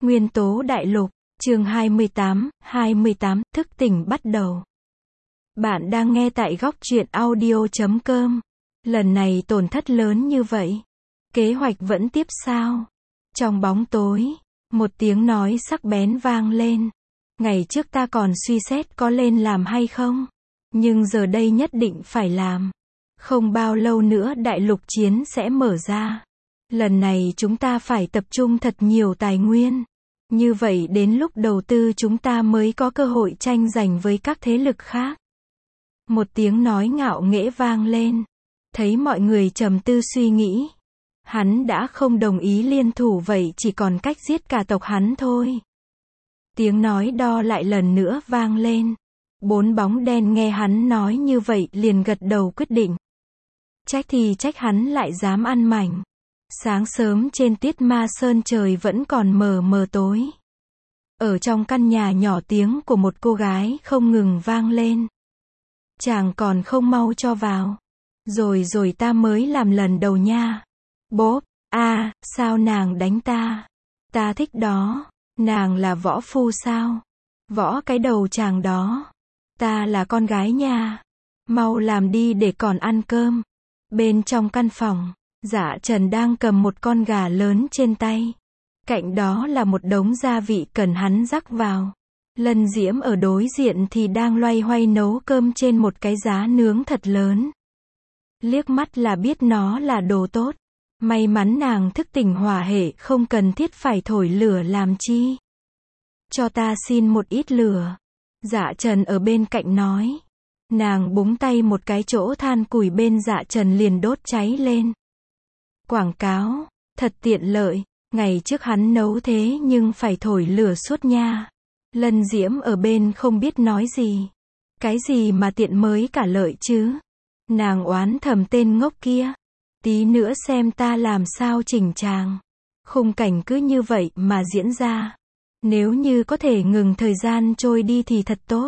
Nguyên tố đại lục, chương 28, thức tỉnh bắt đầu. Bạn đang nghe tại góc truyện audio.com. Lần này tổn thất lớn như vậy. Kế hoạch vẫn tiếp sao? Trong bóng tối, một tiếng nói sắc bén vang lên. Ngày trước ta còn suy xét có lên làm hay không. Nhưng giờ đây nhất định phải làm. Không bao lâu nữa đại lục chiến sẽ mở ra. Lần này chúng ta phải tập trung thật nhiều tài nguyên. Như vậy đến lúc đầu tư chúng ta mới có cơ hội tranh giành với các thế lực khác. Một tiếng nói ngạo nghễ vang lên. Thấy mọi người trầm tư suy nghĩ. Hắn đã không đồng ý liên thủ vậy chỉ còn cách giết cả tộc hắn thôi. Tiếng nói đo lại lần nữa vang lên. 4 bóng đen nghe hắn nói như vậy liền gật đầu quyết định. Trách thì trách hắn lại dám ăn mảnh. Sáng sớm trên Tiết Ma Sơn trời vẫn còn mờ mờ tối. Ở trong căn nhà nhỏ tiếng của một cô gái không ngừng vang lên. Chàng còn không mau cho vào. Rồi ta mới làm lần đầu nha. Bốp, sao nàng đánh ta? Ta thích đó. Nàng là võ phu sao? Võ cái đầu chàng đó. Ta là con gái nha. Mau làm đi để còn ăn cơm. Bên trong căn phòng, Dạ Trần đang cầm một con gà lớn trên tay. Cạnh đó là một đống gia vị cần hắn rắc vào. Lân Diễm ở đối diện thì đang loay hoay nấu cơm trên một cái giá nướng thật lớn. Liếc mắt là biết nó là đồ tốt. May mắn nàng thức tỉnh hỏa hệ không cần thiết phải thổi lửa làm chi. Cho ta xin một ít lửa. Dạ Trần ở bên cạnh nói. Nàng búng tay một cái chỗ than củi bên Dạ Trần liền đốt cháy lên. Quảng cáo, thật tiện lợi, ngày trước hắn nấu thế nhưng phải thổi lửa suốt nha. Lân Diễm ở bên không biết nói gì. Cái gì mà tiện mới cả lợi chứ? Nàng oán thầm tên ngốc kia. Tí nữa xem ta làm sao chỉnh chàng. Khung cảnh cứ như vậy mà diễn ra. Nếu như có thể ngừng thời gian trôi đi thì thật tốt.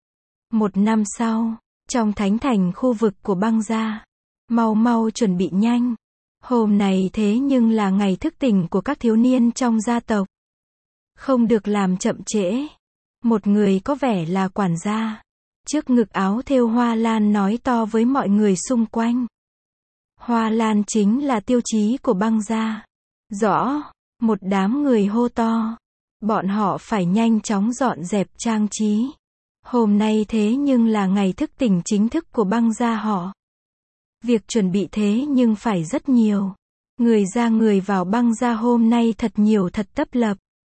1 năm sau, trong thánh thành khu vực của băng gia. Mau chuẩn bị nhanh. Hôm này thế nhưng là ngày thức tỉnh của các thiếu niên trong gia tộc. Không được làm chậm trễ. Một người có vẻ là quản gia. Trước ngực áo thêu hoa lan nói to với mọi người xung quanh. Hoa lan chính là tiêu chí của băng gia. Rõ, một đám người hô to. Bọn họ phải nhanh chóng dọn dẹp trang trí. Hôm nay thế nhưng là ngày thức tỉnh chính thức của băng gia họ. Việc chuẩn bị thế nhưng phải rất nhiều. Người ra người vào băng gia hôm nay thật nhiều thật tấp lập.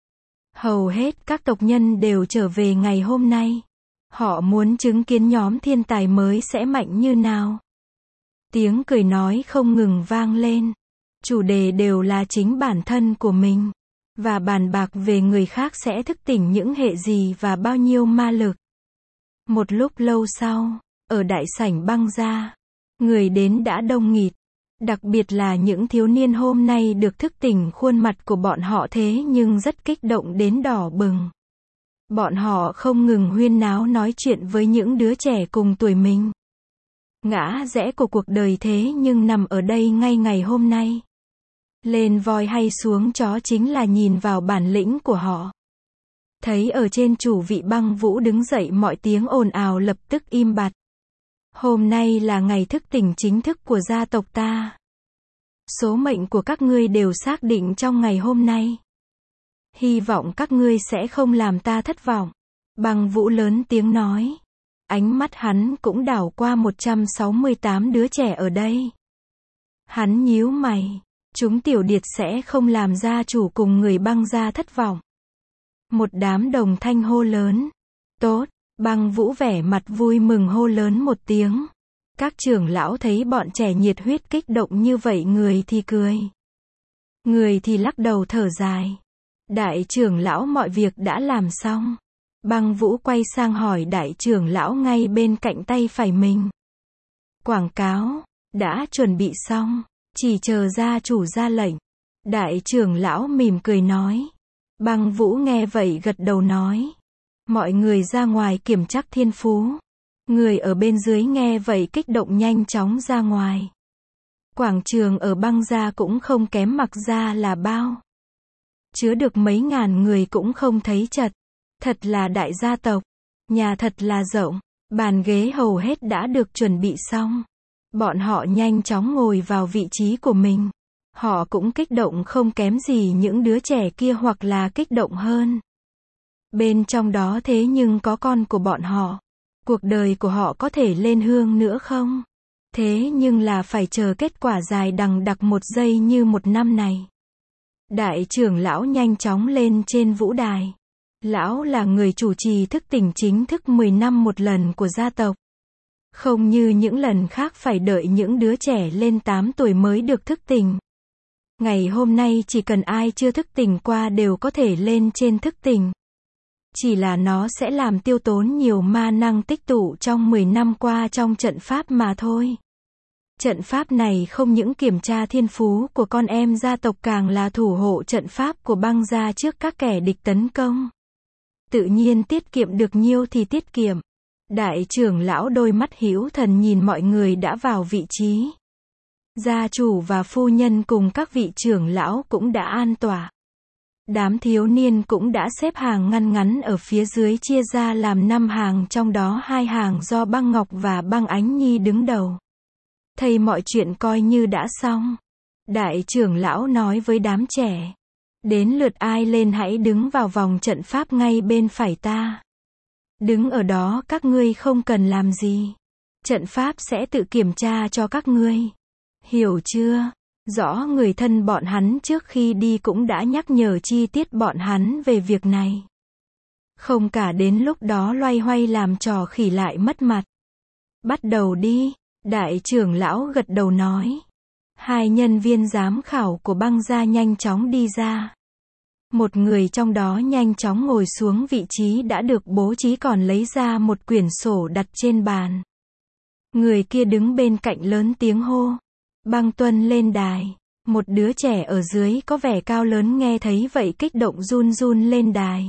Hầu hết các tộc nhân đều trở về ngày hôm nay. Họ muốn chứng kiến nhóm thiên tài mới sẽ mạnh như nào. Tiếng cười nói không ngừng vang lên. Chủ đề đều là chính bản thân của mình. Và bàn bạc về người khác sẽ thức tỉnh những hệ gì và bao nhiêu ma lực. Một lúc lâu sau, ở đại sảnh băng gia, người đến đã đông nghịt. Đặc biệt là những thiếu niên hôm nay được thức tỉnh khuôn mặt của bọn họ thế nhưng rất kích động đến đỏ bừng. Bọn họ không ngừng huyên náo nói chuyện với những đứa trẻ cùng tuổi mình. Ngã rẽ của cuộc đời thế nhưng nằm ở đây ngay ngày hôm nay. Lên voi hay xuống chó chính là nhìn vào bản lĩnh của họ. Thấy ở trên chủ vị băng vũ đứng dậy mọi tiếng ồn ào lập tức im bặt. Hôm nay là ngày thức tỉnh chính thức của gia tộc ta. Số mệnh của các ngươi đều xác định trong ngày hôm nay. Hy vọng các ngươi sẽ không làm ta thất vọng. Băng vũ lớn tiếng nói. Ánh mắt hắn cũng đảo qua 168 đứa trẻ ở đây. Hắn nhíu mày. Chúng tiểu điệt sẽ không làm gia chủ cùng người băng gia thất vọng. Một đám đồng thanh hô lớn. Tốt, băng vũ vẻ mặt vui mừng hô lớn một tiếng. Các trưởng lão thấy bọn trẻ nhiệt huyết kích động như vậy người thì cười. Người thì lắc đầu thở dài. Đại trưởng lão mọi việc đã làm xong. Băng vũ quay sang hỏi đại trưởng lão ngay bên cạnh tay phải mình. Quảng cáo, đã chuẩn bị xong. Chỉ chờ gia chủ ra lệnh. Đại trưởng lão mỉm cười nói. Băng vũ nghe vậy gật đầu nói. Mọi người ra ngoài kiểm tra thiên phú. Người ở bên dưới nghe vậy kích động nhanh chóng ra ngoài. Quảng trường ở băng gia cũng không kém mặc ra là bao. chứa được mấy ngàn người cũng không thấy chật. Thật là đại gia tộc. Nhà thật là rộng. Bàn ghế hầu hết đã được chuẩn bị xong. Bọn họ nhanh chóng ngồi vào vị trí của mình. Họ cũng kích động không kém gì những đứa trẻ kia hoặc là kích động hơn. Bên trong đó thế nhưng có con của bọn họ. Cuộc đời của họ có thể lên hương nữa không? Thế nhưng là phải chờ kết quả dài đằng đẵng 1 giây như 1 năm này. Đại trưởng lão nhanh chóng lên trên vũ đài. Lão là người chủ trì thức tỉnh chính thức 10 năm một lần của gia tộc. Không như những lần khác phải đợi những đứa trẻ lên 8 tuổi mới được thức tỉnh. Ngày hôm nay chỉ cần ai chưa thức tỉnh qua đều có thể lên trên thức tỉnh. Chỉ là nó sẽ làm tiêu tốn nhiều ma năng tích tụ trong 10 năm qua trong trận pháp mà thôi. Trận pháp này không những kiểm tra thiên phú của con em gia tộc càng là thủ hộ trận pháp của băng gia trước các kẻ địch tấn công. Tự nhiên tiết kiệm được nhiêu thì tiết kiệm. Đại trưởng lão đôi mắt hữu thần nhìn mọi người đã vào vị trí. Gia chủ và phu nhân cùng các vị trưởng lão cũng đã an tọa. Đám thiếu niên cũng đã xếp hàng ngăn ngắn ở phía dưới chia ra làm 5 hàng, trong đó 2 hàng do Băng Ngọc và Băng Ánh Nhi đứng đầu. Thầy mọi chuyện coi như đã xong. Đại trưởng lão nói với đám trẻ. Đến lượt ai lên hãy đứng vào vòng trận pháp ngay bên phải ta. Đứng ở đó các ngươi không cần làm gì. Trận pháp sẽ tự kiểm tra cho các ngươi. Hiểu chưa? Rõ người thân bọn hắn trước khi đi cũng đã nhắc nhở chi tiết bọn hắn về việc này. Không cả đến lúc đó loay hoay làm trò khỉ lại mất mặt. Bắt đầu đi, đại trưởng lão gật đầu nói. 2 nhân viên giám khảo của băng gia nhanh chóng đi ra. Một người trong đó nhanh chóng ngồi xuống vị trí đã được bố trí còn lấy ra một quyển sổ đặt trên bàn. Người kia đứng bên cạnh lớn tiếng hô. Băng Tuân lên đài. Một đứa trẻ ở dưới có vẻ cao lớn nghe thấy vậy kích động run run lên đài.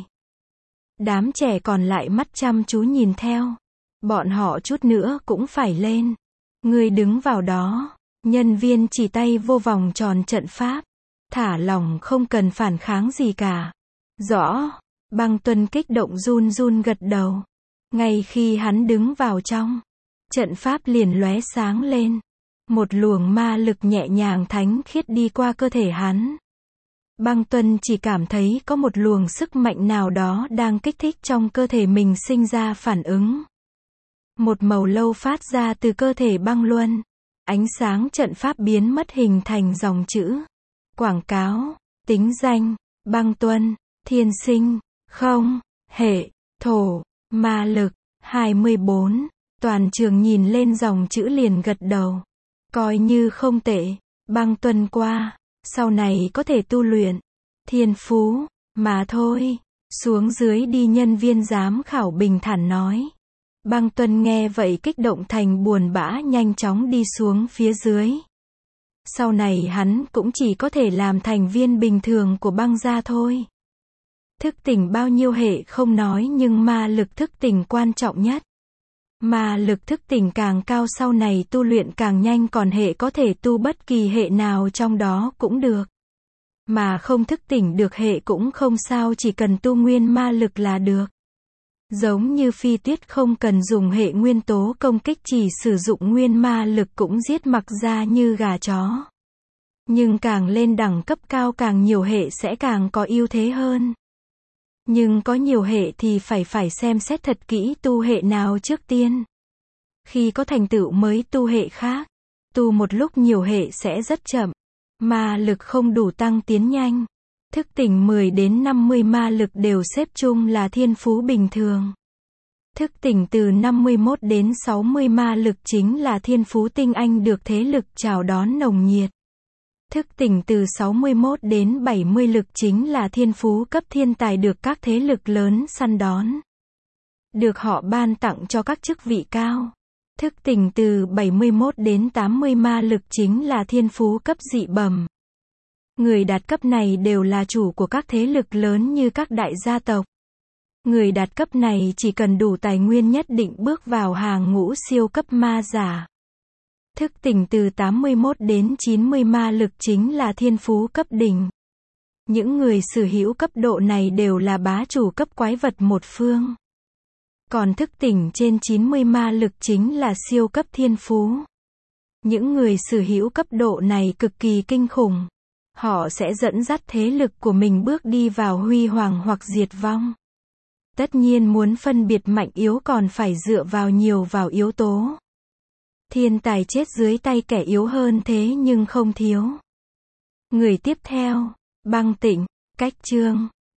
Đám trẻ còn lại mắt chăm chú nhìn theo. Bọn họ chút nữa cũng phải lên. Người đứng vào đó. Nhân viên chỉ tay vô vòng tròn trận pháp. Thả lỏng không cần phản kháng gì cả. Rõ. Băng Tuân kích động run run gật đầu. Ngay khi hắn đứng vào trong, trận pháp liền lóe sáng lên. Một luồng ma lực nhẹ nhàng thánh khiết đi qua cơ thể hắn. Băng Tuân chỉ cảm thấy có một luồng sức mạnh nào đó đang kích thích trong cơ thể mình sinh ra phản ứng. Một màu lâu phát ra từ cơ thể Băng Luân. Ánh sáng trận pháp biến mất hình thành dòng chữ. Quảng cáo, tính danh, Băng Tuân, thiên sinh, không, hệ, thổ, ma lực, 24. Toàn trường nhìn lên dòng chữ liền gật đầu. Coi như không tệ, Băng Tuân qua, sau này có thể tu luyện. Thiên phú, mà thôi. Xuống dưới đi, nhân viên giám khảo bình thản nói. Băng Tuân nghe vậy kích động thành buồn bã nhanh chóng đi xuống phía dưới. Sau này hắn cũng chỉ có thể làm thành viên bình thường của băng gia thôi. Thức tỉnh bao nhiêu hệ không nói nhưng ma lực thức tỉnh quan trọng nhất. Ma lực thức tỉnh càng cao sau này tu luyện càng nhanh, còn hệ có thể tu bất kỳ hệ nào trong đó cũng được. Mà không thức tỉnh được hệ cũng không sao, chỉ cần tu nguyên ma lực là được. Giống như Phi Tuyết không cần dùng hệ nguyên tố công kích, chỉ sử dụng nguyên ma lực cũng giết mặc ra như gà chó. Nhưng càng lên đẳng cấp cao càng nhiều hệ sẽ càng có ưu thế hơn. Nhưng có nhiều hệ thì phải xem xét thật kỹ tu hệ nào trước tiên. Khi có thành tựu mới tu hệ khác. Tu một lúc nhiều hệ sẽ rất chậm. Ma lực không đủ tăng tiến nhanh. Thức tỉnh 10 đến 50 ma lực đều xếp chung là thiên phú bình thường. Thức tỉnh từ 51 đến 60 ma lực chính là thiên phú tinh anh được thế lực chào đón nồng nhiệt. Thức tỉnh từ 61 đến 70 lực chính là thiên phú cấp thiên tài được các thế lực lớn săn đón. Được họ ban tặng cho các chức vị cao. Thức tỉnh từ 71 đến 80 ma lực chính là thiên phú cấp dị bẩm. Người đạt cấp này đều là chủ của các thế lực lớn như các đại gia tộc. Người đạt cấp này chỉ cần đủ tài nguyên nhất định bước vào hàng ngũ siêu cấp ma giả. Thức tỉnh từ 81 đến 90 ma lực chính là thiên phú cấp đỉnh. Những người sở hữu cấp độ này đều là bá chủ cấp quái vật một phương. Còn thức tỉnh trên 90 ma lực chính là siêu cấp thiên phú. Những người sở hữu cấp độ này cực kỳ kinh khủng. Họ sẽ dẫn dắt thế lực của mình bước đi vào huy hoàng hoặc diệt vong. Tất nhiên muốn phân biệt mạnh yếu còn phải dựa vào yếu tố. Thiên tài chết dưới tay kẻ yếu hơn thế nhưng không thiếu. Người tiếp theo, Băng Tịnh, Cách Chương.